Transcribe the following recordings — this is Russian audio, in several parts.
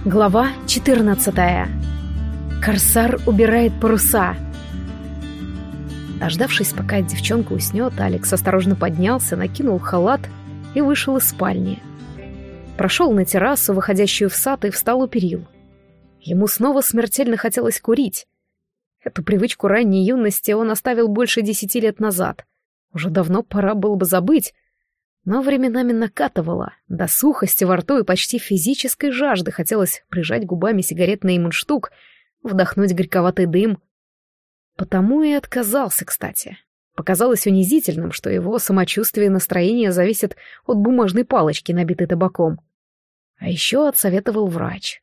Глава 14. Корсар убирает паруса. Дождавшись, пока девчонка уснет, Алекс осторожно поднялся, накинул халат и вышел из спальни. Прошел на террасу, выходящую в сад, и встал у перил. Ему снова смертельно хотелось курить. Эту привычку ранней юности он оставил больше 10 лет назад. Уже давно пора было бы забыть, но временами накатывало, до сухости во рту и почти физической жажды хотелось прижать губами сигаретный мундштук, вдохнуть горьковатый дым. Потому и отказался, кстати. Показалось унизительным, что его самочувствие и настроение зависят от бумажной палочки, набитой табаком. А еще отсоветовал врач.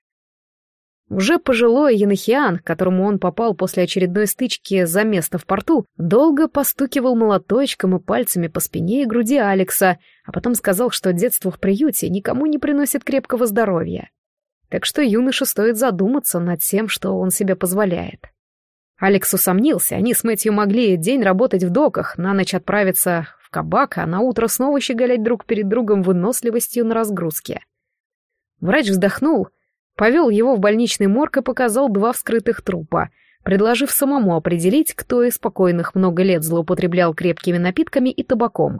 Уже пожилой Янахиан, к которому он попал после очередной стычки за место в порту, долго постукивал молоточком и пальцами по спине и груди Алекса, а потом сказал, что детство в приюте никому не приносит крепкого здоровья. Так что юноше стоит задуматься над тем, что он себе позволяет. Алекс усомнился, они с Мэтью могли день работать в доках, на ночь отправиться в кабак, а на утро снова щеголять друг перед другом выносливостью на разгрузке. Врач вздохнул, повел его в больничный морг и показал 2 вскрытых трупа, предложив самому определить, кто из покойных много лет злоупотреблял крепкими напитками и табаком.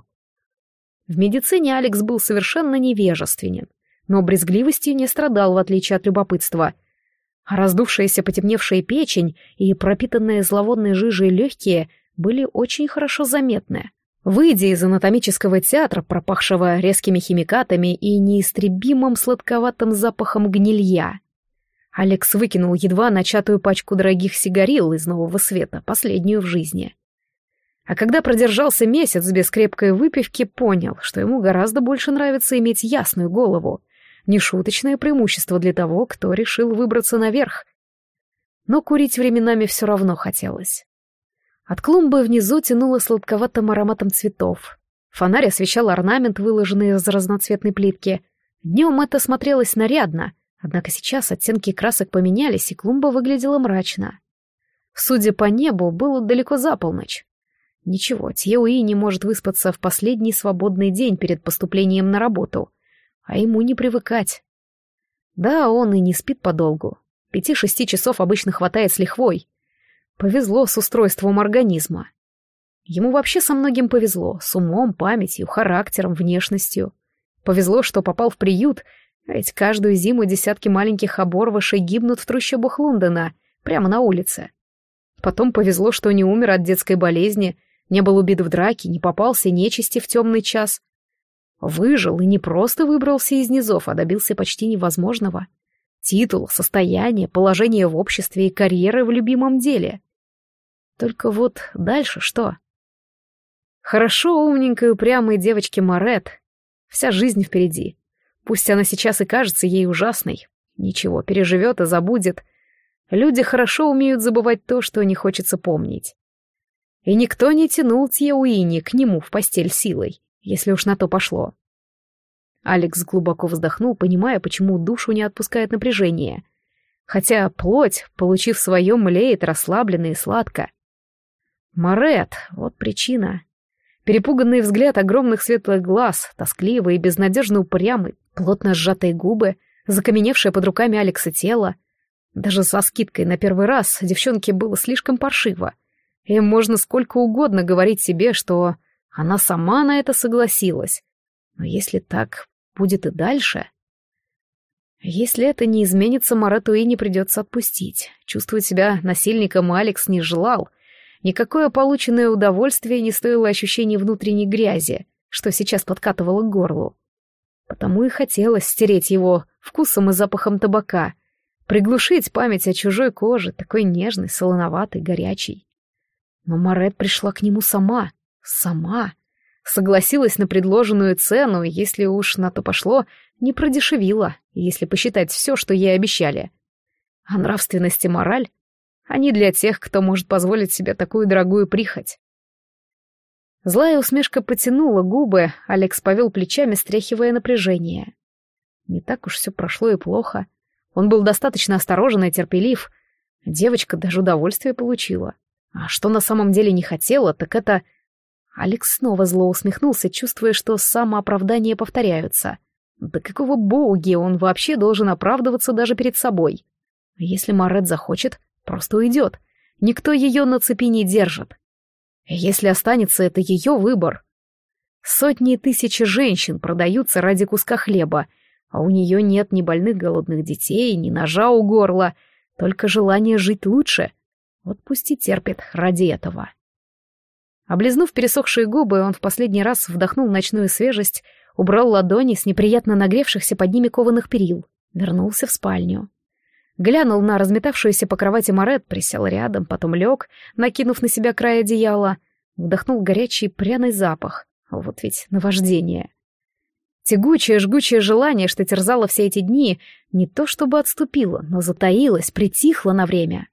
В медицине Алекс был совершенно невежественен, но брезгливостью не страдал, в отличие от любопытства. А раздувшаяся потемневшая печень и пропитанные зловонной жижей легкие были очень хорошо заметны. Выйдя из анатомического театра, пропахшего резкими химикатами и неистребимым сладковатым запахом гнилья, Алекс выкинул едва начатую пачку дорогих сигарил из Нового Света, последнюю в жизни. А когда продержался месяц без крепкой выпивки, понял, что ему гораздо больше нравится иметь ясную голову, нешуточное преимущество для того, кто решил выбраться наверх. Но курить временами все равно хотелось. От клумбы внизу тянуло сладковатым ароматом цветов. Фонарь освещал орнамент, выложенный из разноцветной плитки. Днем это смотрелось нарядно, однако сейчас оттенки красок поменялись, и клумба выглядела мрачно. Судя по небу, было далеко за полночь. Ничего, Тьеуи не может выспаться в последний свободный день перед поступлением на работу, а ему не привыкать. Да, он и не спит подолгу. 5-6 часов обычно хватает с лихвой. Повезло с устройством организма. Ему вообще со многим повезло, с умом, памятью, характером, внешностью. Повезло, что попал в приют, ведь каждую зиму десятки маленьких оборвышей гибнут в трущобах Лондона, прямо на улице. Потом повезло, что не умер от детской болезни, не был убит в драке, не попался нечисти в темный час. Выжил и не просто выбрался из низов, а добился почти невозможного. Титул, состояние, положение в обществе и карьеры в любимом деле. Только вот дальше что? Хорошо умненькой упрямой девочке Морет. Вся жизнь впереди. Пусть она сейчас и кажется ей ужасной. Ничего, переживет и забудет. Люди хорошо умеют забывать то, что не хочется помнить. И никто не тянул Тьеуини к нему в постель силой, если уж на то пошло. Алекс глубоко вздохнул, понимая, почему душу не отпускает напряжение. Хотя плоть, получив свое, млеет расслабленно и сладко. Морет, вот причина. Перепуганный взгляд огромных светлых глаз, тоскливый и безнадежно упрямый, плотно сжатые губы, закаменевшее под руками Алекса тело. Даже со скидкой на первый раз девчонке было слишком паршиво. И можно сколько угодно говорить себе, что она сама на это согласилась. Но если так будет и дальше... Если это не изменится, Морету и не придется отпустить. Чувствовать себя насильником Алекс не желал. Никакое полученное удовольствие не стоило ощущения внутренней грязи, что сейчас подкатывало к горлу. Потому и хотелось стереть его вкусом и запахом табака, приглушить память о чужой коже, такой нежной, солоноватой, горячей. Но Морет пришла к нему сама. Согласилась на предложенную цену, и, если уж на то пошло, не продешевила, если посчитать все, что ей обещали. А нравственность и мораль, они для тех, кто может позволить себе такую дорогую прихоть. Злая усмешка потянула губы, Алекс повел плечами, стряхивая напряжение. Не так уж все прошло и плохо. Он был достаточно осторожен и терпелив. Девочка даже удовольствие получила. А что на самом деле не хотела, так это... Алекс снова зло усмехнулся, чувствуя, что самооправдания повторяются. Да какого боги он вообще должен оправдываться даже перед собой? Если Марет захочет, просто уйдет. Никто ее на цепи не держит. Если останется, это ее выбор. Сотни тысяч женщин продаются ради куска хлеба, а у нее нет ни больных голодных детей, ни ножа у горла, только желание жить лучше. Вот пусть и терпит ради этого. Облизнув пересохшие губы, он в последний раз вдохнул ночную свежесть, убрал ладони с неприятно нагревшихся под ними кованых перил, вернулся в спальню. Глянул на разметавшуюся по кровати Марет, присел рядом, потом лег, накинув на себя край одеяла, вдохнул горячий пряный запах. Вот ведь наваждение. Тягучее, жгучее желание, что терзало все эти дни, не то чтобы отступило, но затаилось, притихло на время.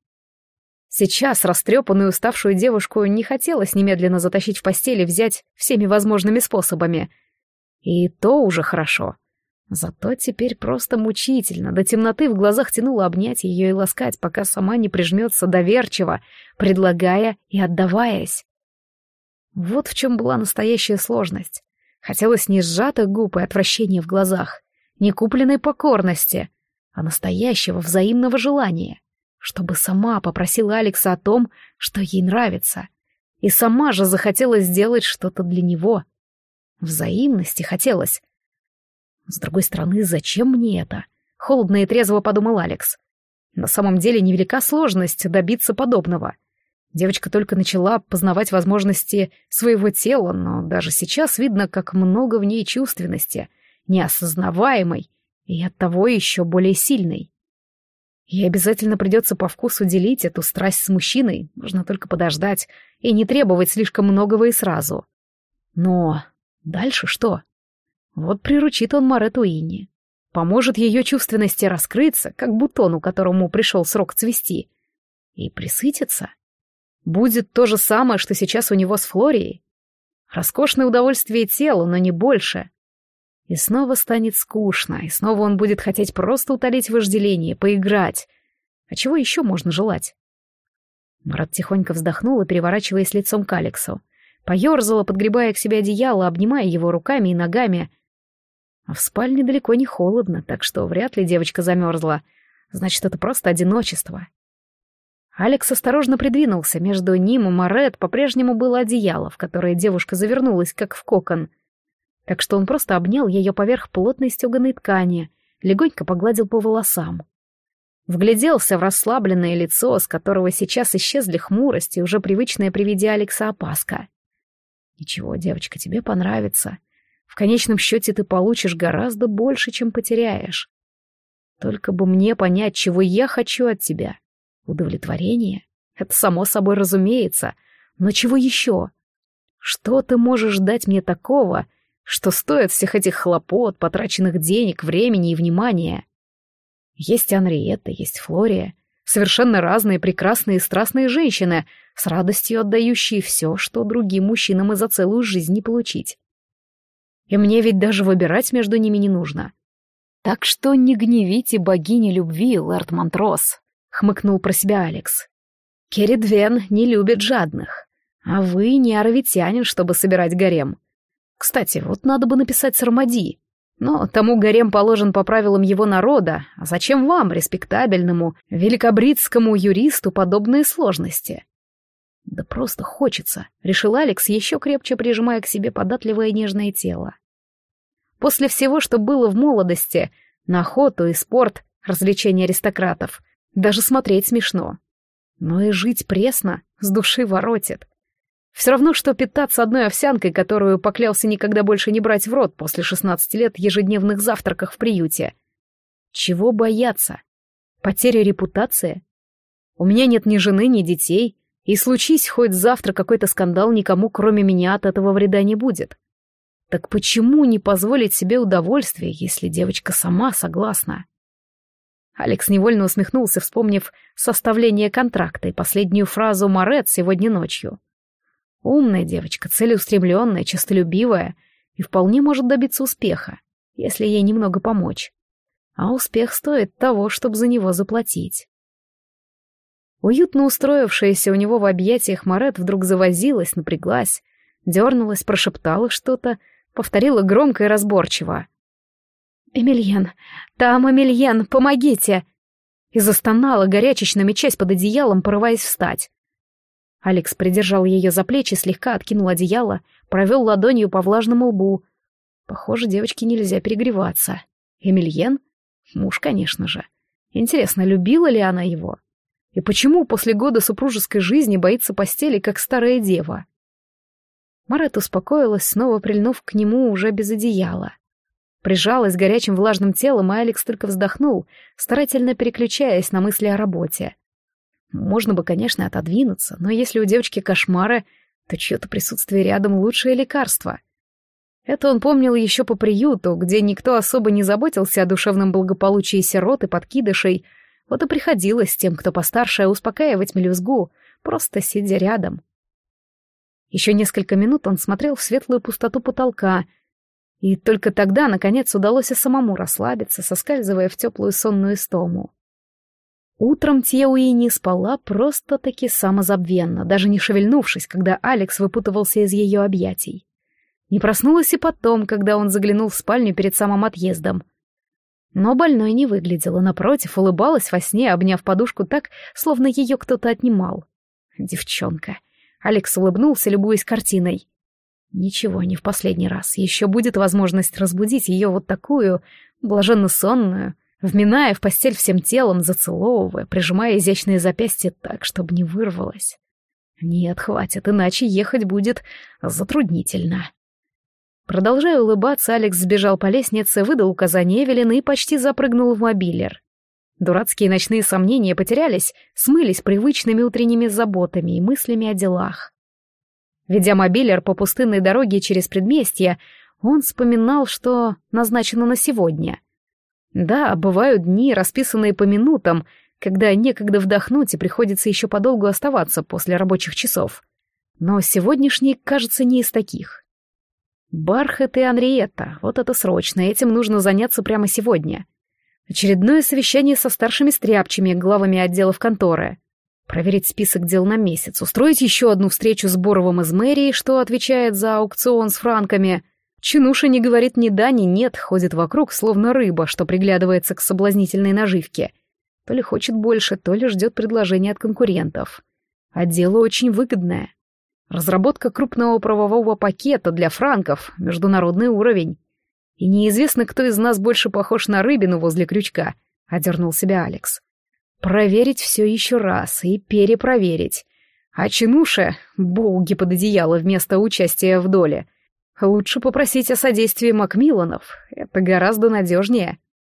Сейчас растрепанную уставшую девушку не хотелось немедленно затащить в постель и взять всеми возможными способами. И то уже хорошо. Зато теперь просто мучительно, до темноты в глазах тянуло обнять ее и ласкать, пока сама не прижмется доверчиво, предлагая и отдаваясь. Вот в чем была настоящая сложность. Хотелось не сжатых губ и отвращения в глазах, не купленной покорности, а настоящего взаимного желания, чтобы сама попросила Алекса о том, что ей нравится, и сама же захотела сделать что-то для него. Взаимности хотелось. С другой стороны, зачем мне это? Холодно и трезво подумал Алекс. На самом деле невелика сложность добиться подобного. Девочка только начала познавать возможности своего тела, но даже сейчас видно, как много в ней чувственности, неосознаваемой и оттого еще более сильной. Ей обязательно придется по вкусу делить эту страсть с мужчиной, нужно только подождать и не требовать слишком многого и сразу. Но дальше что? Вот приручит он Марету Инни, поможет ее чувственности раскрыться, как бутону, которому пришел срок цвести, и присытится. Будет то же самое, что сейчас у него с Флорией. Роскошное удовольствие тела, но не больше. И снова станет скучно, и снова он будет хотеть просто утолить вожделение, поиграть. А чего еще можно желать? Марат тихонько вздохнула, переворачиваясь лицом к Алексу. Поерзала, подгребая к себе одеяло, обнимая его руками и ногами. А в спальне далеко не холодно, так что вряд ли девочка замерзла. Значит, это просто одиночество. Алекс осторожно придвинулся, между ним и Марет по-прежнему было одеяло, в которое девушка завернулась, как в кокон. Так что он просто обнял ее поверх плотной стеганой ткани, легонько погладил по волосам. Вгляделся в расслабленное лицо, с которого сейчас исчезли хмурость и уже привычная при виде Алекса опаска. «Ничего, девочка, тебе понравится. В конечном счете ты получишь гораздо больше, чем потеряешь. Только бы мне понять, чего я хочу от тебя. Удовлетворение? Это само собой разумеется. Но чего еще? Что ты можешь дать мне такого, что стоит всех этих хлопот, потраченных денег, времени и внимания? Есть Анриетта, есть Флория. Совершенно разные, прекрасные и страстные женщины, с радостью отдающие все, что другим мужчинам и за целую жизнь не получить. И мне ведь даже выбирать между ними не нужно. Так что не гневите богини любви, лэрд Монтрос, хмыкнул про себя Алекс. Керридвен не любит жадных, а вы не аравитянин, чтобы собирать гарем. Кстати, вот надо бы написать Сармади. Но тому гарем положен по правилам его народа, а зачем вам, респектабельному, великобритскому юристу, подобные сложности? Да просто хочется, решил Алекс, еще крепче прижимая к себе податливое нежное тело. После всего, что было в молодости, на охоту и спорт, развлечения аристократов, даже смотреть смешно. Но и жить пресно, с души воротит. Все равно, что питаться одной овсянкой, которую поклялся никогда больше не брать в рот после 16 лет ежедневных завтраков в приюте. Чего бояться? Потеря репутации? У меня нет ни жены, ни детей, и случись хоть завтра какой-то скандал, никому, кроме меня, от этого вреда не будет. Так почему не позволить себе удовольствие, если девочка сама согласна? Алекс невольно усмехнулся, вспомнив составление контракта и последнюю фразу Марет сегодня ночью. Умная девочка, целеустремленная, честолюбивая и вполне может добиться успеха, если ей немного помочь. А успех стоит того, чтобы за него заплатить. Уютно устроившаяся у него в объятиях Марет вдруг завозилась, напряглась, дернулась, прошептала что-то, повторила громко и разборчиво. «Эмильен! Там Эмильен! Помогите!» И застонала, горячечно мечась под одеялом, порываясь встать. Алекс придержал ее за плечи, слегка откинул одеяло, провел ладонью по влажному лбу. Похоже, девочке нельзя перегреваться. Эмильен? Муж, конечно же. Интересно, любила ли она его? И почему после года супружеской жизни боится постели, как старая дева? Марет успокоилась, снова прильнув к нему уже без одеяла. Прижалась горячим влажным телом, и Алекс только вздохнул, старательно переключаясь на мысли о работе. Можно бы, конечно, отодвинуться, но если у девочки кошмары, то чье-то присутствие рядом — лучшее лекарство. Это он помнил еще по приюту, где никто особо не заботился о душевном благополучии сирот и подкидышей. Вот и приходилось тем, кто постарше, успокаивать мелюзгу, просто сидя рядом. Еще несколько минут он смотрел в светлую пустоту потолка, и только тогда, наконец, удалось и самому расслабиться, соскальзывая в теплую сонную истому. Утром Тьеуи не спала просто-таки самозабвенно, даже не шевельнувшись, когда Алекс выпутывался из ее объятий. Не проснулась и потом, когда он заглянул в спальню перед самым отъездом. Но больной не выглядела, напротив, улыбалась во сне, обняв подушку так, словно ее кто-то отнимал. Девчонка. Алекс улыбнулся, любуясь картиной. Ничего, не в последний раз. Еще будет возможность разбудить ее вот такую, блаженно сонную, вминая в постель всем телом, зацеловывая, прижимая изящные запястья так, чтобы не вырвалось. Нет, хватит, иначе ехать будет затруднительно. Продолжая улыбаться, Алекс сбежал по лестнице, выдал указание Эвелин и почти запрыгнул в мобилер. Дурацкие ночные сомнения потерялись, смылись привычными утренними заботами и мыслями о делах. Ведя мобилер по пустынной дороге через предместье, он вспоминал, что назначено на сегодня. Да, бывают дни, расписанные по минутам, когда некогда вдохнуть и приходится еще подолгу оставаться после рабочих часов. Но сегодняшний, кажется, не из таких. Бархат и Анриетта, вот это срочно, этим нужно заняться прямо сегодня. Очередное совещание со старшими стряпчими, главами отделов конторы. Проверить список дел на месяц, устроить еще одну встречу с Боровым из мэрии, что отвечает за аукцион с франками. Чинуша не говорит ни да, ни нет, ходит вокруг, словно рыба, что приглядывается к соблазнительной наживке. То ли хочет больше, то ли ждет предложения от конкурентов. А дело очень выгодное. Разработка крупного правового пакета для франков, международный уровень. И неизвестно, кто из нас больше похож на рыбину возле крючка, — одернул себя Алекс. Проверить все еще раз и перепроверить. А чинуша — боуги под одеяло вместо участия в доле. Лучше попросить о содействии Макмилланов, это гораздо надежнее.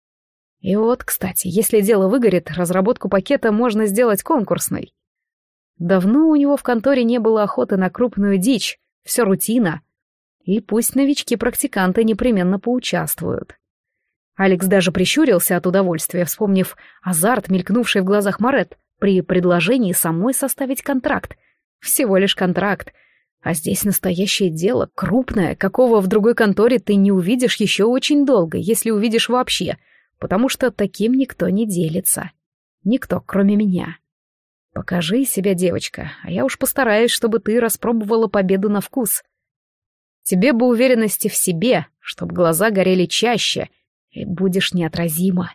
И вот, кстати, если дело выгорит, разработку пакета можно сделать конкурсной. Давно у него в конторе не было охоты на крупную дичь, все рутина. И пусть новички-практиканты непременно поучаствуют. Алекс даже прищурился от удовольствия, вспомнив азарт, мелькнувший в глазах Марет, при предложении самой составить контракт. Всего лишь контракт. А здесь настоящее дело, крупное, какого в другой конторе ты не увидишь еще очень долго, если увидишь вообще, потому что таким никто не делится. Никто, кроме меня. Покажи себя, девочка, а я уж постараюсь, чтобы ты распробовала победу на вкус. Тебе бы уверенности в себе, чтобы глаза горели чаще, и будешь неотразима.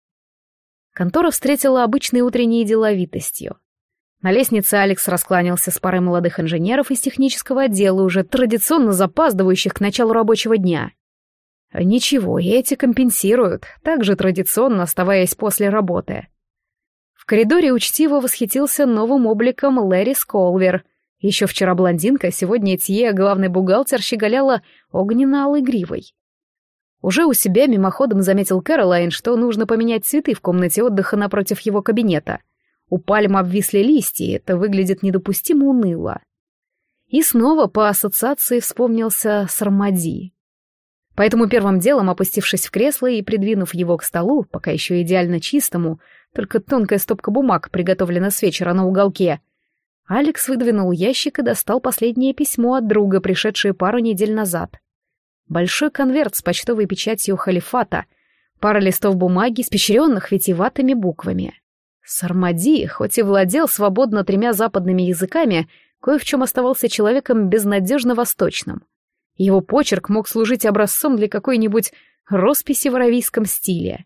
Контора встретила обычной утренней деловитостью. На лестнице Алекс раскланялся с парой молодых инженеров из технического отдела, уже традиционно запаздывающих к началу рабочего дня. Ничего, и эти компенсируют, также традиционно оставаясь после работы. В коридоре учтиво восхитился новым обликом Лэри Сколвер. Еще вчера блондинка, сегодня Тье, главный бухгалтер, щеголяла огненно-алой гривой. Уже у себя мимоходом заметил Кэролайн, что нужно поменять цветы в комнате отдыха напротив его кабинета. У пальм обвисли листья, и это выглядит недопустимо уныло. И снова по ассоциации вспомнился Сармади. Поэтому первым делом, опустившись в кресло и придвинув его к столу, пока еще идеально чистому, только тонкая стопка бумаг приготовлена с вечера на уголке, Алекс выдвинул ящик и достал последнее письмо от друга, пришедшее пару недель назад. Большой конверт с почтовой печатью халифата, пара листов бумаги, испещренных витиеватыми буквами. Сармади, хоть и владел свободно 3 западными языками, кое в чем оставался человеком безнадежно восточным. Его почерк мог служить образцом для какой-нибудь росписи в аравийском стиле.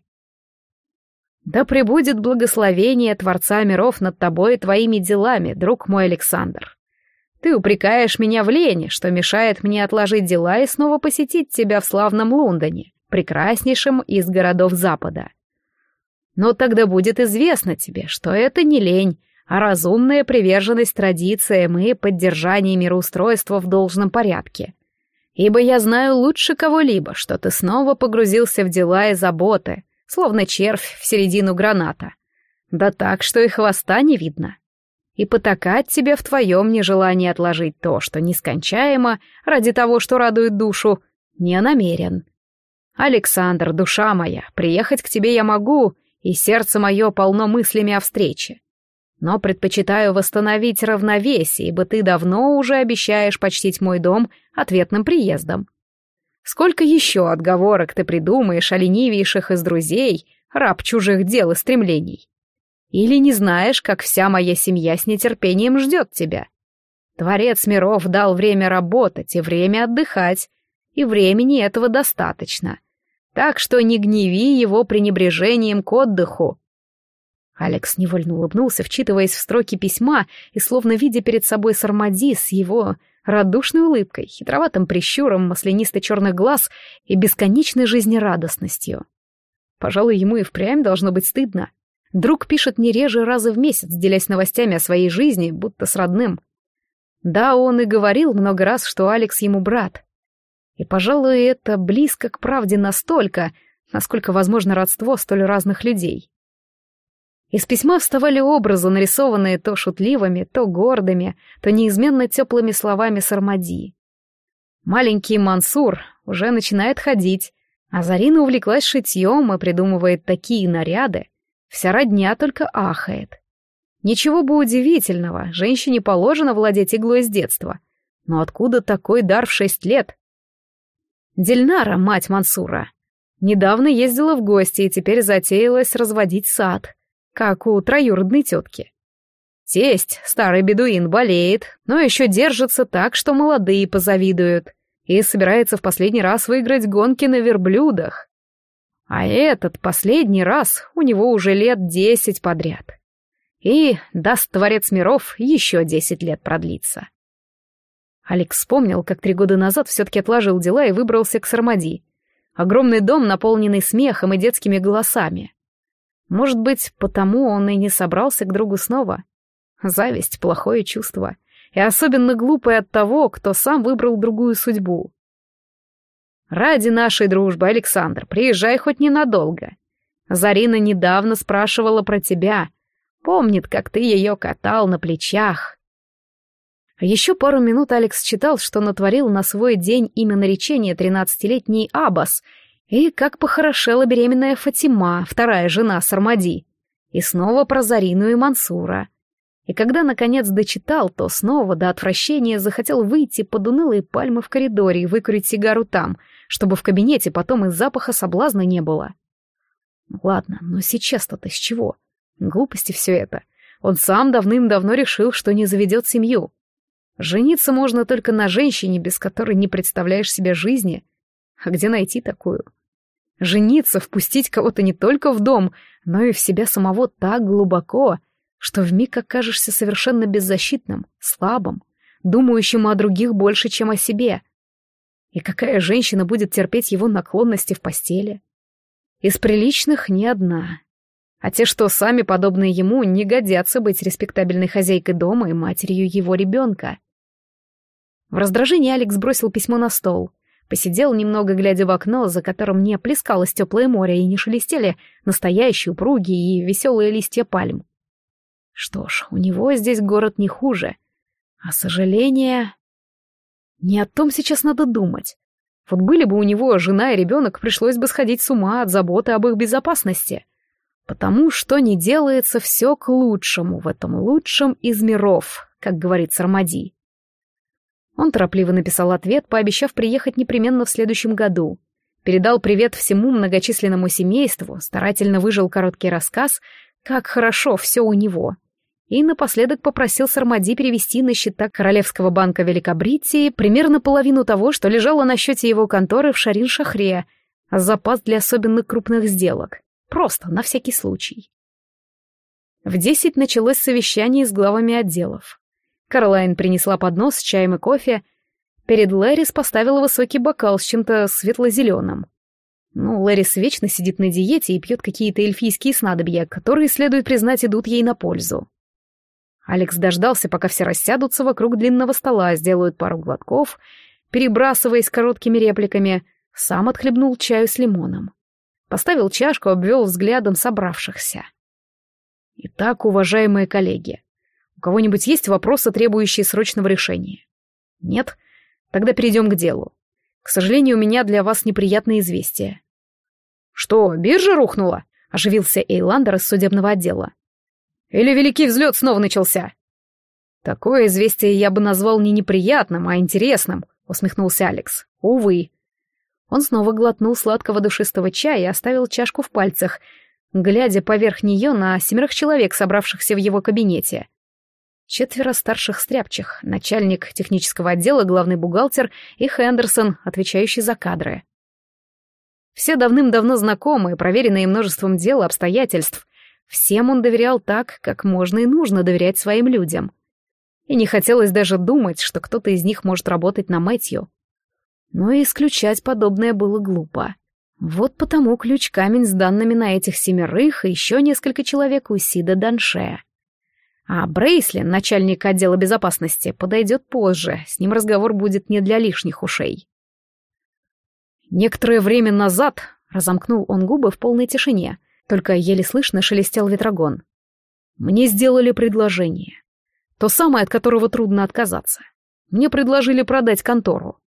«Да пребудет благословение Творца миров над тобой и твоими делами, друг мой Александр. Ты упрекаешь меня в лени, что мешает мне отложить дела и снова посетить тебя в славном Лондоне, прекраснейшем из городов Запада. Но тогда будет известно тебе, что это не лень, а разумная приверженность традициям и поддержание мироустройства в должном порядке. Ибо я знаю лучше кого-либо, что ты снова погрузился в дела и заботы, словно червь в середину граната. Да так, что и хвоста не видно. И потакать тебе в твоем нежелании отложить то, что нескончаемо, ради того, что радует душу, не намерен. Александр, душа моя, приехать к тебе я могу, и сердце мое полно мыслями о встрече. Но предпочитаю восстановить равновесие, ибо ты давно уже обещаешь почтить мой дом ответным приездом. Сколько еще отговорок ты придумаешь о ленивейших из друзей, раб чужих дел и стремлений? Или не знаешь, как вся моя семья с нетерпением ждет тебя? Творец миров дал время работать и время отдыхать, и времени этого достаточно. Так что не гневи его пренебрежением к отдыху. Алекс невольно улыбнулся, вчитываясь в строки письма и словно видя перед собой Сармади с его радушной улыбкой, хитроватым прищуром маслянисто-черных глаз и бесконечной жизнерадостностью. Пожалуй, ему и впрямь должно быть стыдно. Друг пишет не реже раза в месяц, делясь новостями о своей жизни, будто с родным. Да, он и говорил много раз, что Алекс ему брат. И, пожалуй, это близко к правде настолько, насколько возможно родство столь разных людей. Из письма вставали образы, нарисованные то шутливыми, то гордыми, то неизменно теплыми словами Сармади. Маленький Мансур уже начинает ходить, а Зарина увлеклась шитьем и придумывает такие наряды. Вся родня только ахает. Ничего бы удивительного, женщине положено владеть иглой с детства. Но откуда такой дар в 6 лет? Дильнара, мать Мансура, недавно ездила в гости и теперь затеялась разводить сад, как у троюродной тетки. Тесть, старый бедуин, болеет, но еще держится так, что молодые позавидуют, и собирается в последний раз выиграть гонки на верблюдах. А этот последний раз у него уже лет 10 подряд. И, даст Творец миров, еще 10 лет продлится. Алекс вспомнил, как 3 года назад все-таки отложил дела и выбрался к Сармади. Огромный дом, наполненный смехом и детскими голосами. Может быть, потому он и не собрался к другу снова. Зависть — плохое чувство, и особенно глупое от того, кто сам выбрал другую судьбу. «Ради нашей дружбы, Александр, приезжай хоть ненадолго. Зарина недавно спрашивала про тебя. Помнит, как ты ее катал на плечах». Еще пару минут Алекс читал, что натворил на свой день имя наречения 13-летний Аббас, и как похорошела беременная Фатима, вторая жена Сармади, и снова про Зарину и Мансура. И когда, наконец, дочитал, то снова до отвращения захотел выйти под унылые пальмы в коридоре и выкурить сигару там, чтобы в кабинете потом из запаха соблазна не было. Ладно, но сейчас-то-то с чего? Глупости все это. Он сам давным-давно решил, что не заведет семью. Жениться можно только на женщине, без которой не представляешь себе жизни. А где найти такую? Жениться, впустить кого-то не только в дом, но и в себя самого так глубоко, что вмиг окажешься совершенно беззащитным, слабым, думающим о других больше, чем о себе. И какая женщина будет терпеть его наклонности в постели? Из приличных ни одна. А те, что сами подобные ему, не годятся быть респектабельной хозяйкой дома и матерью его ребенка. В раздражении Алекс бросил письмо на стол, посидел немного, глядя в окно, за которым не плескалось теплое море и не шелестели настоящие упругие и веселые листья пальм. Что ж, у него здесь город не хуже. А сожаление... Не о том сейчас надо думать. Вот были бы у него жена и ребенок, пришлось бы сходить с ума от заботы об их безопасности. Потому что не делается все к лучшему в этом лучшем из миров, как говорит Сармади. Он торопливо написал ответ, пообещав приехать непременно в следующем году. Передал привет всему многочисленному семейству, старательно выжил короткий рассказ, как хорошо все у него. и напоследок попросил Сармади перевести на счета Королевского банка Великобритании примерно половину того, что лежало на счете его конторы в Шарин-Шахре, а запас для особенно крупных сделок. Просто, на всякий случай. В 10 началось совещание с главами отделов. Кэролайн принесла поднос с чаем и кофе. Перед Лэрис поставила высокий бокал с чем-то светло-зеленым. Лэрис вечно сидит на диете и пьет какие-то эльфийские снадобья, которые, следует признать, идут ей на пользу. Алекс дождался, пока все рассядутся вокруг длинного стола, сделают пару глотков, перебрасываясь короткими репликами, сам отхлебнул чаю с лимоном. Поставил чашку, обвел взглядом собравшихся. Итак, уважаемые коллеги, у кого-нибудь есть вопросы, требующие срочного решения? Нет? Тогда перейдем к делу. К сожалению, у меня для вас неприятное известие. Что, биржа рухнула? Оживился Эйландер из судебного отдела. Или великий взлет снова начался? Такое известие я бы назвал не неприятным, а интересным, усмехнулся Алекс. Увы. Он снова глотнул сладкого душистого чая и оставил чашку в пальцах, глядя поверх нее на 7 человек, собравшихся в его кабинете. 4 старших стряпчих, начальник технического отдела, главный бухгалтер и Хендерсон, отвечающий за кадры. Все давным-давно знакомые, проверенные множеством дел и обстоятельств. Всем он доверял так, как можно и нужно доверять своим людям. И не хотелось даже думать, что кто-то из них может работать на Мэтью. Но и исключать подобное было глупо. Вот потому ключ-камень с данными на этих 7 и еще несколько человек у Сида Данше. А Брейслин, начальник отдела безопасности, подойдет позже, с ним разговор будет не для лишних ушей. Некоторое время назад разомкнул он губы в полной тишине, только еле слышно шелестел ветрогон. Мне сделали предложение. То самое, от которого трудно отказаться. Мне предложили продать контору.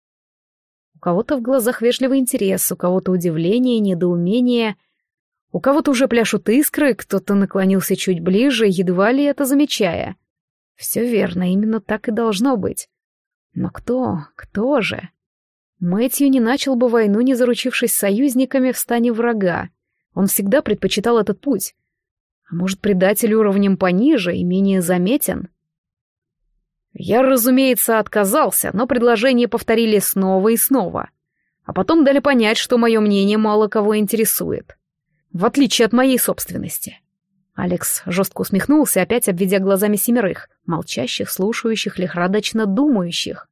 У кого-то в глазах вежливый интерес, у кого-то удивление, недоумение. У кого-то уже пляшут искры, кто-то наклонился чуть ближе, едва ли это замечая. Все верно, именно так и должно быть. Но кто же? Мэтью не начал бы войну, не заручившись союзниками в стане врага. Он всегда предпочитал этот путь. А может, предатель уровнем пониже и менее заметен? Я, разумеется, отказался, но предложение повторили снова и снова. А потом дали понять, что мое мнение мало кого интересует. В отличие от моей собственности. Алекс жестко усмехнулся, опять обведя глазами 7, молчащих, слушающих, лихорадочно думающих.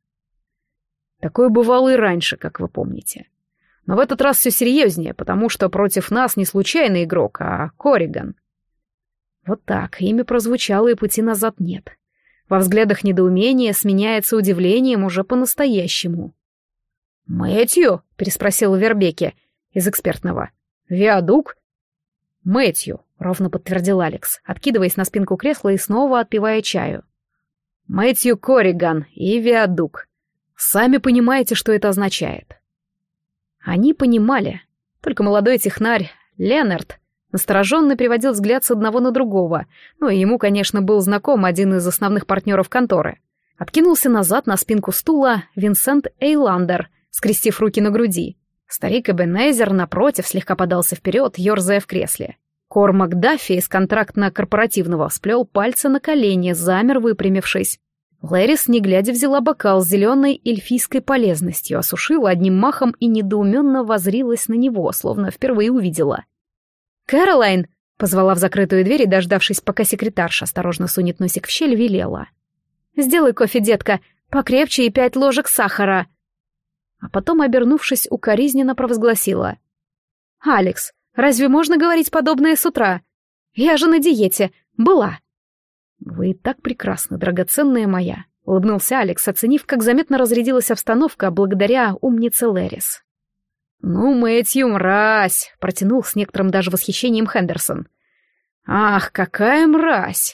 Такое бывало и раньше, как вы помните. Но в этот раз все серьезнее, потому что против нас не случайный игрок, а Корриган. Вот так, имя прозвучало, и пути назад нет. Во взглядах недоумение сменяется удивлением уже по-настоящему. «Мэтью?» — переспросил Вербеке из экспертного. «Виадук?» «Мэтью», — ровно подтвердил Алекс, откидываясь на спинку кресла и снова отпивая чаю. «Мэтью Корриган и Виадук. Сами понимаете, что это означает». Они понимали. Только молодой технарь Ленард настороженно переводил взгляд с одного на другого, и ему, конечно, был знаком один из основных партнеров конторы. Откинулся назад на спинку стула Винсент Эйландер, скрестив руки на груди. Старик Эбенезер, напротив, слегка подался вперед, ерзая в кресле. Кормак Даффи из контрактно-корпоративного сплел пальцы на колени, замер, выпрямившись. Лэрис, не глядя, взяла бокал с зеленой эльфийской полезностью, осушила одним махом и недоуменно воззрилась на него, словно впервые увидела. «Кэролайн!» — позвала в закрытую дверь и, дождавшись, пока секретарша осторожно сунет носик в щель, велела. «Сделай кофе, детка, покрепче и 5 ложек сахара!» А потом, обернувшись, укоризненно провозгласила. «Алекс, разве можно говорить подобное с утра? Я же на диете. Была!» «Вы и так прекрасны, драгоценная моя», — улыбнулся Алекс, оценив, как заметно разрядилась обстановка благодаря умнице Лэрис. «Ну, Мэтью, мразь!» — протянул с некоторым даже восхищением Хендерсон. «Ах, какая мразь!»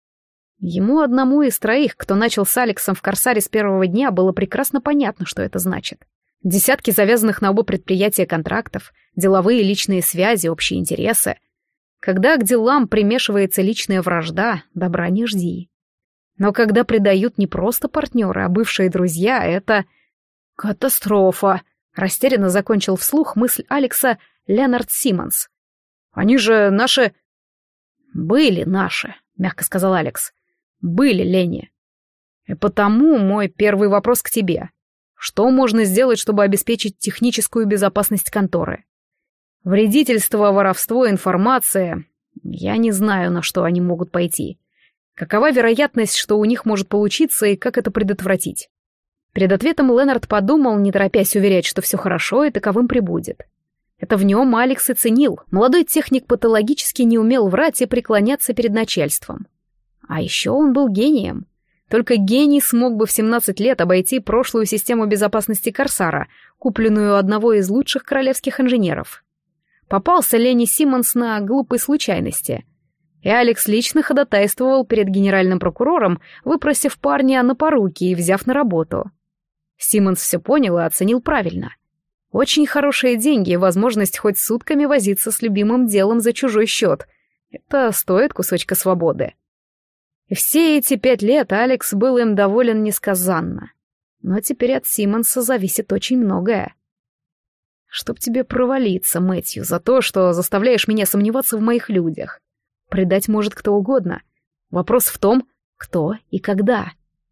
Ему одному из 3, кто начал с Алексом в Корсаре с первого дня, было прекрасно понятно, что это значит. Десятки завязанных на оба предприятия контрактов, деловые и личные связи, общие интересы. Когда к делам примешивается личная вражда, добра не жди. Но когда предают не просто партнеры, а бывшие друзья, это... катастрофа, растерянно закончил вслух мысль Алекса Леонард Симмонс. Они же наши... были наши, — мягко сказал Алекс. «Были, Ленни. И потому мой первый вопрос к тебе. Что можно сделать, чтобы обеспечить техническую безопасность конторы? Вредительство, воровство, информация... Я не знаю, на что они могут пойти. Какова вероятность, что у них может получиться, и как это предотвратить?» Перед ответом Ленард подумал, не торопясь уверять, что все хорошо и таковым прибудет. Это в нем Алекс и ценил. Молодой техник патологически не умел врать и преклоняться перед начальством. А еще он был гением. Только гений смог бы в 17 лет обойти прошлую систему безопасности Корсара, купленную у одного из лучших королевских инженеров. Попался Ленни Симмонс на глупой случайности. И Алекс лично ходатайствовал перед генеральным прокурором, выпросив парня на поруки и взяв на работу. Симмонс все понял и оценил правильно. Очень хорошие деньги и возможность хоть сутками возиться с любимым делом за чужой счет. Это стоит кусочка свободы. И все эти 5 лет Алекс был им доволен несказанно. Но теперь от Симмонса зависит очень многое. Чтоб тебе провалиться, Мэтью, за то, что заставляешь меня сомневаться в моих людях. Предать может кто угодно. Вопрос в том, кто и когда.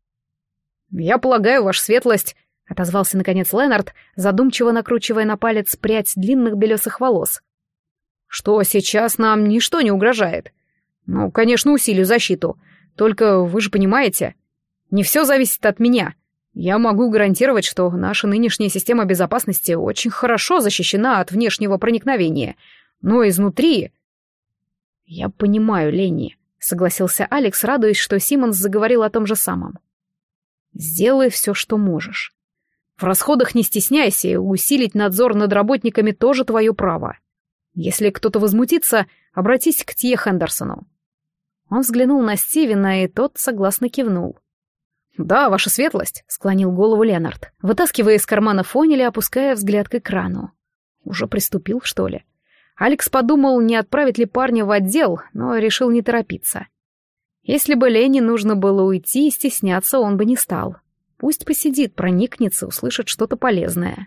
«Я полагаю, ваша светлость», — отозвался наконец Ленард, задумчиво накручивая на палец прядь длинных белесых волос, «что сейчас нам ничто не угрожает. Ну, конечно, усилю защиту. Только вы же понимаете, не все зависит от меня. Я могу гарантировать, что наша нынешняя система безопасности очень хорошо защищена от внешнего проникновения, но изнутри...» «Я понимаю, Ленни», — согласился Алекс, радуясь, что Симмонс заговорил о том же самом. «Сделай все, что можешь. В расходах не стесняйся, и усилить надзор над работниками тоже твое право. Если кто-то возмутится, обратись к Тье Хендерсону». Он взглянул на Стивена, и тот согласно кивнул. «Да, ваша светлость», — склонил голову Ленард, вытаскивая из кармана фонель и опуская взгляд к экрану. «Уже приступил, что ли?» Алекс подумал, не отправить ли парня в отдел, но решил не торопиться. Если бы Лене нужно было уйти, стесняться он бы не стал. Пусть посидит, проникнется, услышит что-то полезное.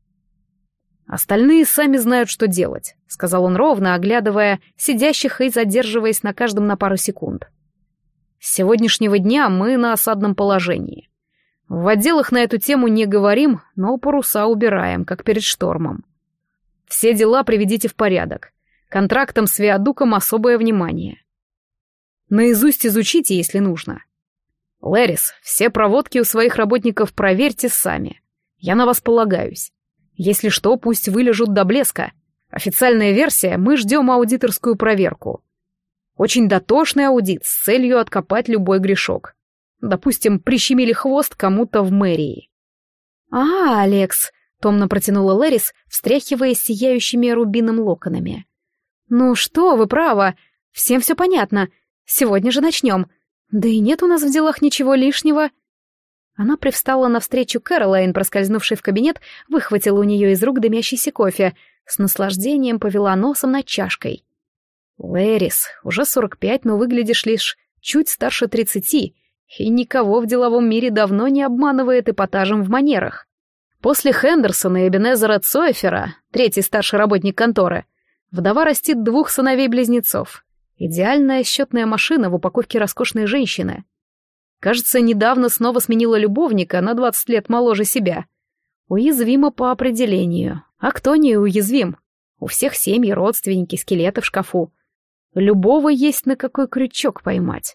«Остальные сами знают, что делать», — сказал он ровно, оглядывая сидящих и задерживаясь на каждом на пару секунд. «С сегодняшнего дня мы на осадном положении. В отделах на эту тему не говорим, но паруса убираем, как перед штормом. Все дела приведите в порядок. Контрактам с Виадуком особое внимание. Наизусть изучите, если нужно. Лэрис, все проводки у своих работников проверьте сами. Я на вас полагаюсь. Если что, пусть вылежут до блеска. Официальная версия — мы ждем аудиторскую проверку. Очень дотошный аудит с целью откопать любой грешок. Допустим, прищемили хвост кому-то в мэрии». Алекс», — томно протянула Лэрис, встряхивая сияющими рубином локонами. «Ну что вы, право, всем все понятно. Сегодня же начнем. Да и нет у нас в делах ничего лишнего». Она привстала навстречу Кэролайн, проскользнувшей в кабинет, выхватила у нее из рук дымящийся кофе, с наслаждением повела носом над чашкой. «Лэрис, уже 45, но выглядишь лишь чуть старше 30, и никого в деловом мире давно не обманывает эпатажем в манерах. После Хендерсона и Эбенезера Цойфера, третий старший работник конторы, вдова растит 2 сыновей-близнецов. Идеальная счетная машина в упаковке роскошной женщины. Кажется, недавно снова сменила любовника на 20 лет моложе себя. Уязвима по определению. А кто не уязвим? У всех семьи, родственники, скелеты в шкафу. Любого есть на какой крючок поймать».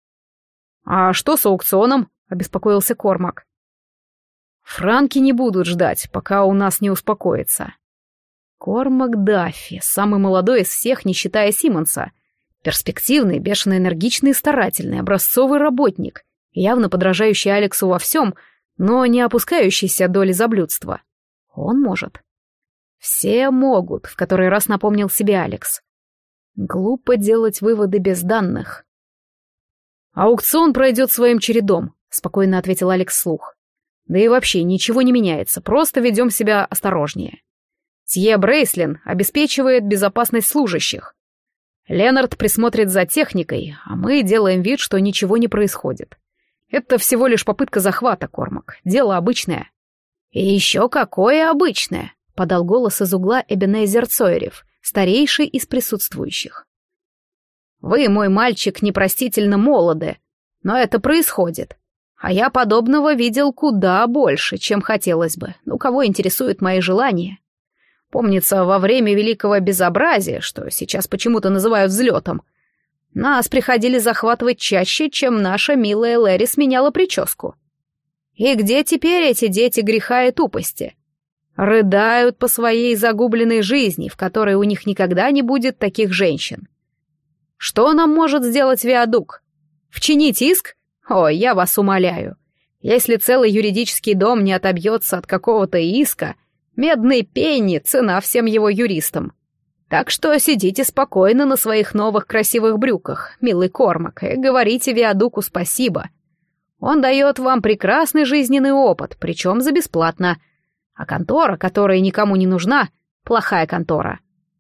«А что с аукционом?» — обеспокоился Кормак. «Франки не будут ждать, пока у нас не успокоится. Кормак Даффи, самый молодой из всех, не считая Симмонса. Перспективный, бешено энергичный и старательный, образцовый работник, явно подражающий Алексу во всем, но не опускающийся до лизоблюдства. Он может. Все могут», — в который раз напомнил себе Алекс. Глупо делать выводы без данных. «Аукцион пройдет своим чередом», — спокойно ответил Алекс вслух. «Да и вообще ничего не меняется, просто ведем себя осторожнее. Тье Брейслин обеспечивает безопасность служащих. Ленард присмотрит за техникой, а мы делаем вид, что ничего не происходит. Это всего лишь попытка захвата, Кормак, дело обычное». «И еще какое обычное», — подал голос из угла Эбенезер Цойрев, старейший из присутствующих. Вы, мой мальчик, непростительно молоды, но это происходит. А я подобного видел куда больше, чем хотелось бы. Ну, кого интересуют мои желания? Помнится, во время великого безобразия, что сейчас почему-то называют взлетом, нас приходили захватывать чаще, чем наша милая Лэри сменяла прическу. И где теперь эти дети греха и тупости? Рыдают по своей загубленной жизни, в которой у них никогда не будет таких женщин. Что нам может сделать Виадук? Вчинить иск? Ой, я вас умоляю. Если целый юридический дом не отобьется от какого-то иска, медный пенни — цена всем его юристам. Так что сидите спокойно на своих новых красивых брюках, милый Кормак, и говорите Виадуку спасибо. Он дает вам прекрасный жизненный опыт, причем за бесплатно. А контора, которая никому не нужна, плохая контора.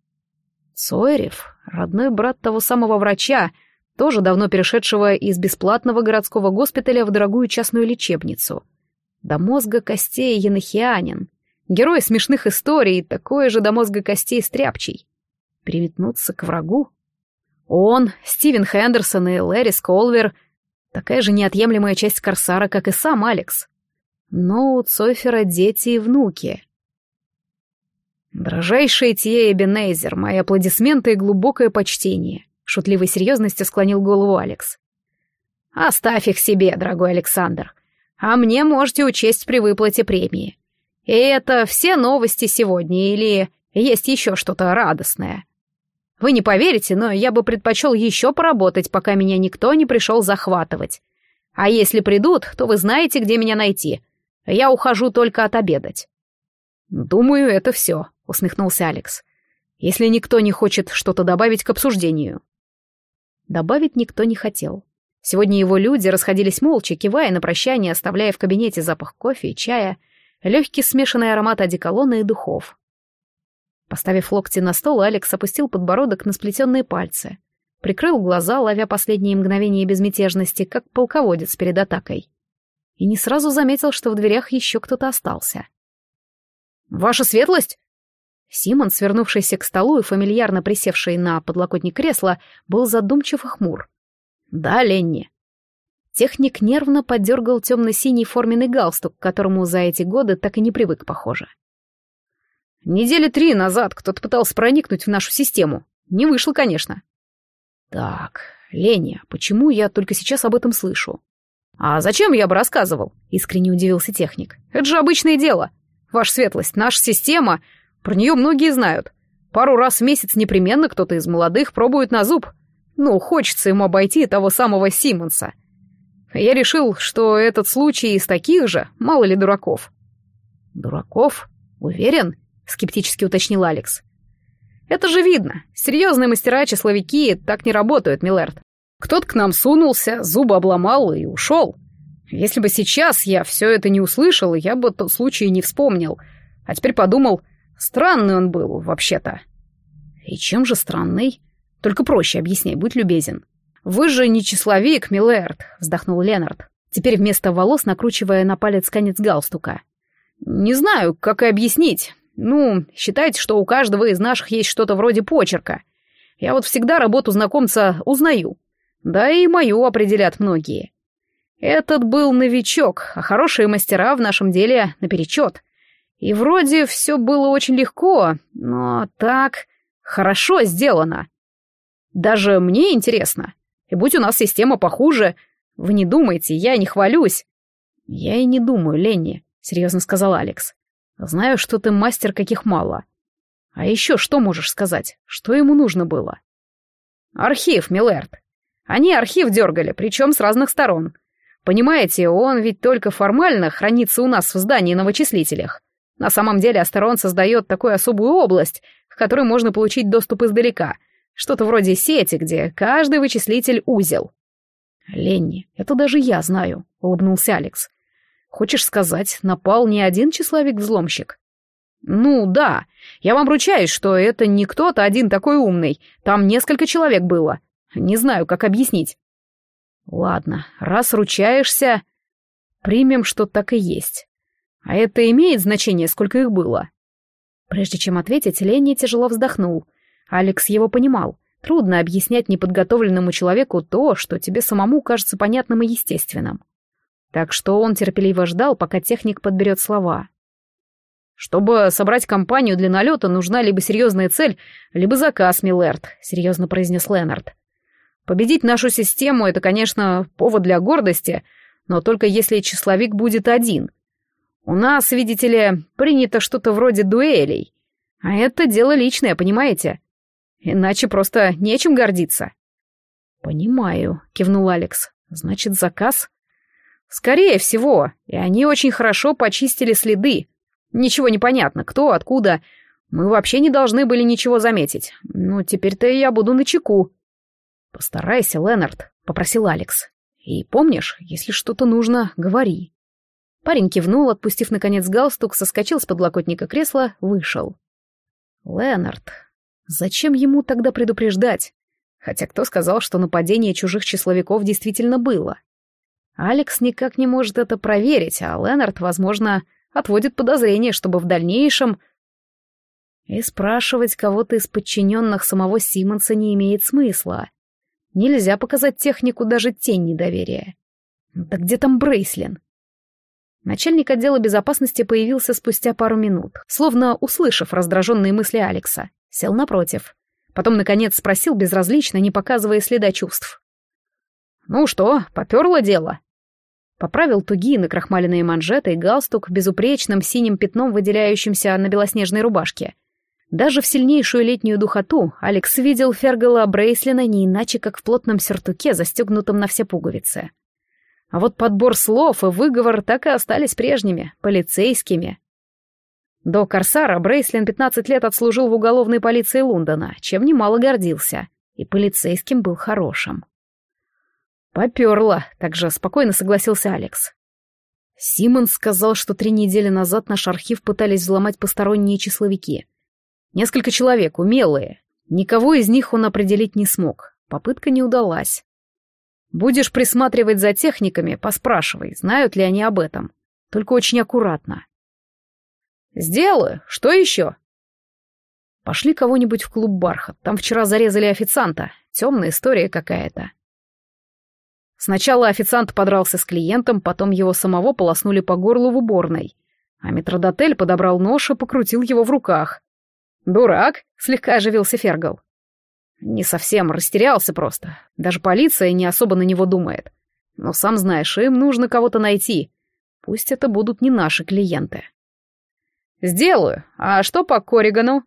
Цойрев, родной брат того самого врача, тоже давно перешедшего из бесплатного городского госпиталя в дорогую частную лечебницу. До мозга костей енохианин. Герой смешных историй, такой же до мозга костей стряпчий. Переметнуться к врагу? Он, Стивен Хендерсон и Лэри Сколвер — такая же неотъемлемая часть Корсара, как и сам Алекс. Но у Цойфера дети и внуки. «Дорожайший Тье Эбенейзер, мои аплодисменты и глубокое почтение», — шутливой серьезностью склонил голову Алекс. «Оставь их себе, дорогой Александр, а мне можете учесть при выплате премии. И это все новости сегодня или есть еще что-то радостное? Вы не поверите, но я бы предпочел еще поработать, пока меня никто не пришел захватывать. А если придут, то вы знаете, где меня найти. Я ухожу только отобедать». «Думаю, это все», — усмехнулся Алекс. «Если никто не хочет что-то добавить к обсуждению». Добавить никто не хотел. Сегодня его люди расходились молча, кивая на прощание, оставляя в кабинете запах кофе и чая, легкий смешанный аромат одеколона и духов. Поставив локти на стол, Алекс опустил подбородок на сплетенные пальцы, прикрыл глаза, ловя последние мгновения безмятежности, как полководец перед атакой. И не сразу заметил, что в дверях еще кто-то остался. «Ваша светлость?» Симон, свернувшийся к столу и фамильярно присевший на подлокотник кресла, был задумчив и хмур. «Да, Ленни». Техник нервно подергал темно-синий форменный галстук, к которому за эти годы так и не привык, похоже. 3 недели назад кто-то пытался проникнуть в нашу систему. Не вышло, конечно. Так, Леня, почему я только сейчас об этом слышу? А зачем я бы рассказывал? Искренне удивился техник. Это же обычное дело. Ваша светлость, наша система, про нее многие знают. Пару раз в месяц непременно кто-то из молодых пробует на зуб. Ну, хочется ему обойти того самого Симмонса. Я решил, что этот случай из таких же, мало ли дураков. Дураков? Уверен? Скептически уточнил Алекс. Это же видно. Серьезные мастера-числовики так не работают, Миллард. Кто-то к нам сунулся, зубы обломал и ушел. Если бы сейчас я все это не услышал, я бы тот случай не вспомнил. А теперь подумал, странный он был, вообще-то. И чем же странный? Только проще объясняй, будь любезен. Вы же не числовик, Миллард, вздохнул Ленард, теперь вместо волос накручивая на палец конец галстука. Не знаю, как и объяснить. Ну, считайте, что у каждого из наших есть что-то вроде почерка. Я вот всегда работу знакомца узнаю. Да и мою определят многие. Этот был новичок, а хорошие мастера в нашем деле наперечет. И вроде все было очень легко, но так хорошо сделано. Даже мне интересно. И будь у нас система похуже, вы не думайте, я не хвалюсь. Я и не думаю, Ленни, серьезно сказал Алекс. Знаю, что ты мастер каких мало. А еще что можешь сказать? Что ему нужно было? Архив, Миллард. Они архив дергали, причем с разных сторон. Понимаете, он ведь только формально хранится у нас в здании на вычислителях. На самом деле Астерон создает такую особую область, к которой можно получить доступ издалека. Что-то вроде сети, где каждый вычислитель узел. Ленни, это даже я знаю, улыбнулся Алекс. Хочешь сказать, напал не один числовик-взломщик? Ну да, я вам ручаюсь, что это не кто-то один такой умный. Там несколько человек было. Не знаю, как объяснить. Ладно, раз ручаешься, примем, что так и есть. А это имеет значение, сколько их было? Прежде чем ответить, Ленни тяжело вздохнул. Алекс его понимал. Трудно объяснять неподготовленному человеку то, что тебе самому кажется понятным и естественным. Так что он терпеливо ждал, пока техник подберет слова. «Чтобы собрать компанию для налета, нужна либо серьезная цель, либо заказ, Миллерд», — серьезно произнес Леннард. «Победить нашу систему — это, конечно, повод для гордости, но только если числовик будет один. У нас, видите ли, принято что-то вроде дуэлей. А это дело личное, понимаете? Иначе просто нечем гордиться». «Понимаю», — кивнул Алекс. «Значит, заказ?» «Скорее всего, и они очень хорошо почистили следы. Ничего не понятно, кто, откуда. Мы вообще не должны были ничего заметить. Ну, теперь-то я буду начеку». «Постарайся, Леннард», — попросил Алекс. «И помнишь, если что-то нужно, говори». Парень кивнул, отпустив, наконец, галстук, соскочил с подлокотника кресла, вышел. Леннард. Зачем ему тогда предупреждать? Хотя кто сказал, что нападение чужих числовиков действительно было? Алекс никак не может это проверить, а Леннард, возможно, отводит подозрения, чтобы в дальнейшем... И спрашивать кого-то из подчиненных самого Симмонса не имеет смысла. Нельзя показать технику даже тень недоверия. Да где там Брейслин? Начальник отдела безопасности появился спустя пару минут, словно услышав раздраженные мысли Алекса. Сел напротив. Потом, наконец, спросил безразлично, не показывая следа чувств. «Ну что, попёрло дело?» Поправил тугие накрахмаленные манжеты и галстук безупречным синим пятном, выделяющимся на белоснежной рубашке. Даже в сильнейшую летнюю духоту Алекс видел Фергала Брейслина не иначе, как в плотном сюртуке, застегнутом на все пуговицы. А вот подбор слов и выговор так и остались прежними, полицейскими. До Корсара Брейслин 15 лет отслужил в уголовной полиции Лондона, чем немало гордился, и полицейским был хорошим. «Попёрло», — также спокойно согласился Алекс. Симмонс сказал, что 3 недели назад наш архив пытались взломать посторонние числовики. Несколько человек, умелые. Никого из них он определить не смог. Попытка не удалась. Будешь присматривать за техниками, поспрашивай, знают ли они об этом. Только очень аккуратно. «Сделаю. Что еще?» «Пошли кого-нибудь в клуб «Бархат». Там вчера зарезали официанта. Темная история какая-то». Сначала официант подрался с клиентом, потом его самого полоснули по горлу в уборной. А метрдотель подобрал нож и покрутил его в руках. «Дурак!» — слегка оживился Фергал. «Не совсем, растерялся просто. Даже полиция не особо на него думает. Но сам знаешь, им нужно кого-то найти. Пусть это будут не наши клиенты». «Сделаю. А что по Корригану?»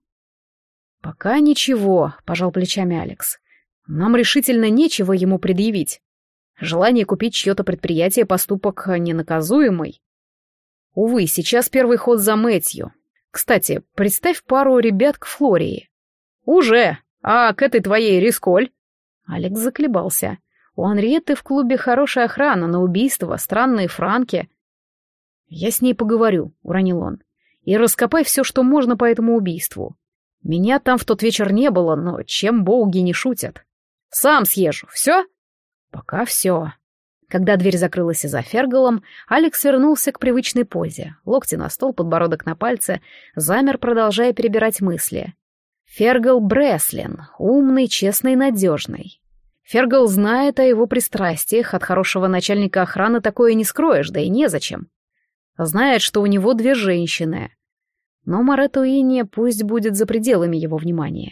«Пока ничего», — пожал плечами Алекс. «Нам решительно нечего ему предъявить. Желание купить чье-то предприятие — поступок ненаказуемый. Увы, сейчас первый ход за Мэтью. Кстати, представь пару ребят к Флории». «Уже. А к этой твоей Рисколь?» Алекс заколебался. «У Анриетты в клубе хорошая охрана, на убийство, странные франки». «Я с ней поговорю», — уронил он. «И раскопай все, что можно по этому убийству. Меня там в тот вечер не было, но чем боуги не шутят. Сам съезжу. Все?» «Пока все». Когда дверь закрылась за Фергалом, Алекс вернулся к привычной позе. Локти на стол, подбородок на пальце, замер, продолжая перебирать мысли. Фергал Бреслин, умный, честный, надежный. Фергал знает о его пристрастиях, от хорошего начальника охраны такое не скроешь, да и незачем. Знает, что у него 2 женщины. Но Моретто Инья пусть будет за пределами его внимания.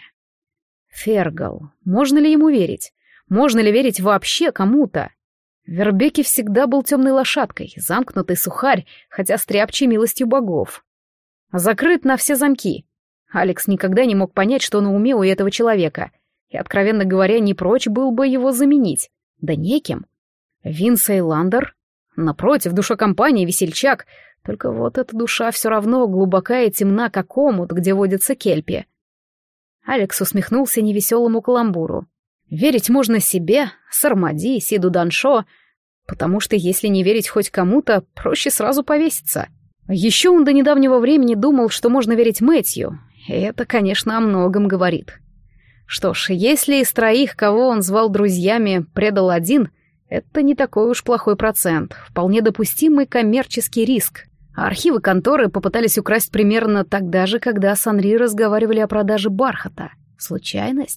Фергал. Можно ли ему верить? Можно ли верить вообще кому-то? Вербеки всегда был темной лошадкой, замкнутый сухарь, хотя стряпчий милостью богов. Закрыт на все замки. Алекс никогда не мог понять, что на уме у этого человека, и, откровенно говоря, не прочь был бы его заменить. Да неким. Винс Эйландер? Напротив, душа компании, весельчак. Только вот эта душа все равно глубока и темна, как омут, где водятся кельпи. Алекс усмехнулся невеселому каламбуру. Верить можно себе, Сармади, Сиду Даншо, потому что если не верить хоть кому-то, проще сразу повеситься. Еще он до недавнего времени думал, что можно верить Мэтью, и это, конечно, о многом говорит. Что ж, если из 3, кого он звал друзьями, предал 1, это не такой уж плохой процент, вполне допустимый коммерческий риск. А архивы конторы попытались украсть примерно тогда же, когда с Анри разговаривали о продаже бархата. Случайность?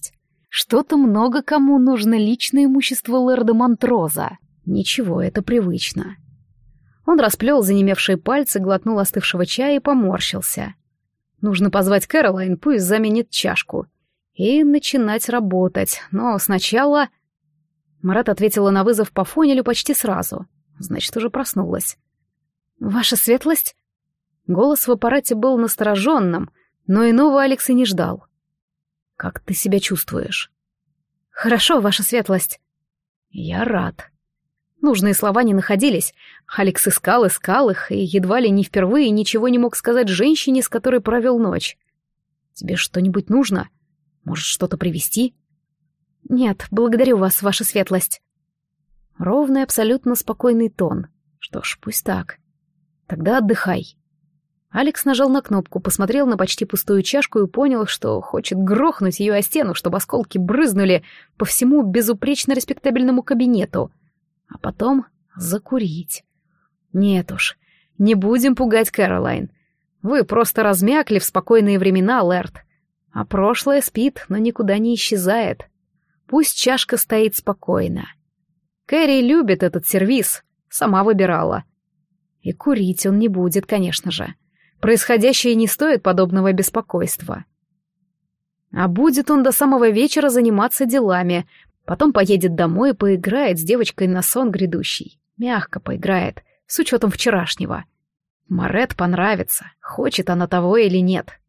Что-то много кому нужно личное имущество лорда Монтроза. Ничего, это привычно. Он расплел занемевшие пальцы, глотнул остывшего чая и поморщился. Нужно позвать Кэролайн, пусть заменит чашку. И начинать работать, но сначала... Марат ответила на вызов по фонелю почти сразу. Значит, уже проснулась. «Ваша светлость?» Голос в аппарате был настороженным, но иного Алекс и не ждал. «Как ты себя чувствуешь?» «Хорошо, ваша светлость». «Я рад». Нужные слова не находились. Алекс искал их, и едва ли не впервые ничего не мог сказать женщине, с которой провел ночь. «Тебе что-нибудь нужно? Может, что-то привезти?» «Нет, благодарю вас, ваша светлость». Ровный, абсолютно спокойный тон. Что ж, пусть так. Тогда отдыхай. Алекс нажал на кнопку, посмотрел на почти пустую чашку и понял, что хочет грохнуть ее о стену, чтобы осколки брызнули по всему безупречно респектабельному кабинету. А потом закурить. Нет уж, не будем пугать Кэролайн. Вы просто размякли в спокойные времена, Лэрд. А прошлое спит, но никуда не исчезает. Пусть чашка стоит спокойно. Кэрри любит этот сервиз, сама выбирала. И курить он не будет, конечно же. Происходящее не стоит подобного беспокойства. А будет он до самого вечера заниматься делами, потом поедет домой и поиграет с девочкой на сон грядущий. Мягко поиграет, с учетом вчерашнего. Марет понравится, хочет она того или нет.